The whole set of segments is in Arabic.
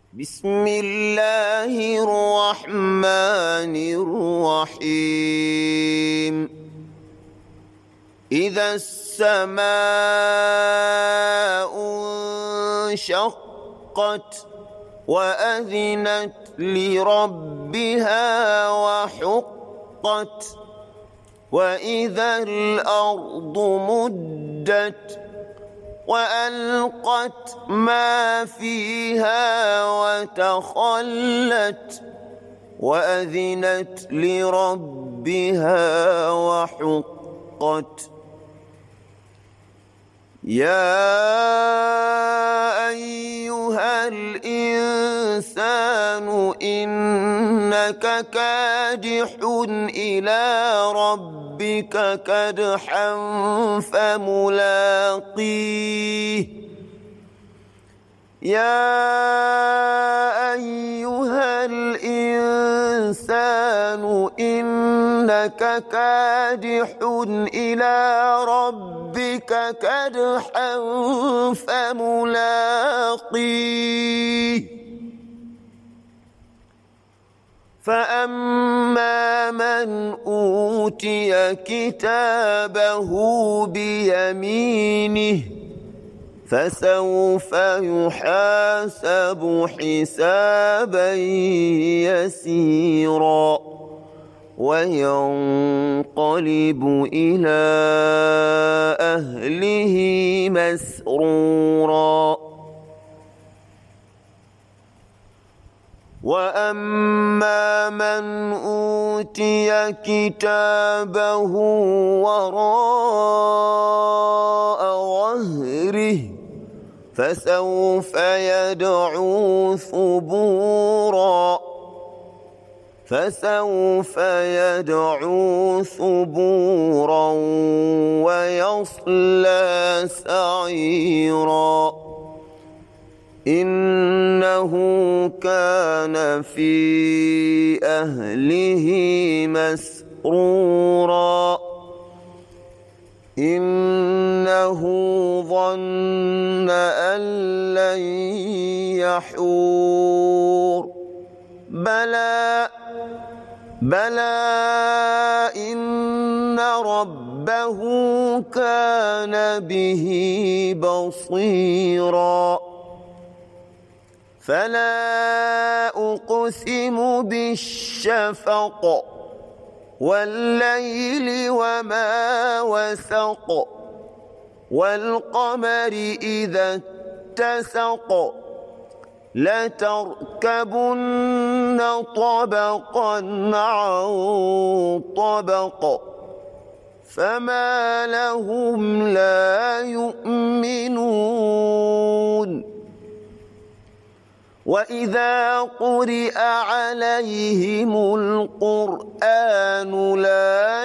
بسم الله الرحمن الرحيم إذا السماء انشقت وأذنت لربها وحقت وإذا الأرض مدت وألقت ما فيها وتخلت وأذنت لربها وحقت يا أيها الإنسان إنك كادح إلى ربك كدحا فملاقيه يا أيها الإنسان إنك كادح إلى ربك كدحا فملاقيه فأما من أوتي كتابه بيمينه فسوف يحاسب حسابا يسيرا وينقلب إلى أهله مسرورا وأما من أوتي كتابه وراء ظهره فسوف يدعو ثبورا ويصلى سعيرا إنه كان في أهله مسرورا إنه ظن أن لن يحور بلى إن ربه كان به بصيرا فلا أقسم بالشفق والليل وما وسق والقمر إذا اتسق لتركبن طبقا عن طبق فما لهم لا يؤمنون وإذا قرئ عليهم القرآن لا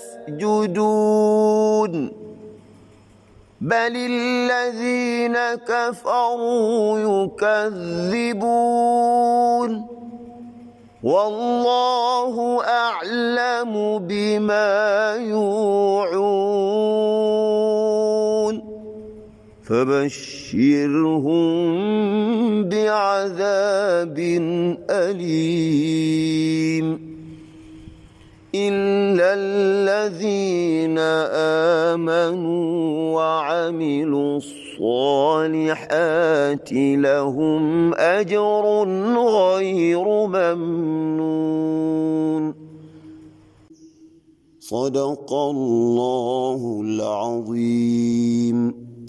يسجدون بل الذين كفروا يكذبون والله أعلم بما يوعون فبشرهم بعذاب أليم إلا الذين آمنوا وعملوا الصالحات لهم أجر غير ممنون صدق الله العظيم.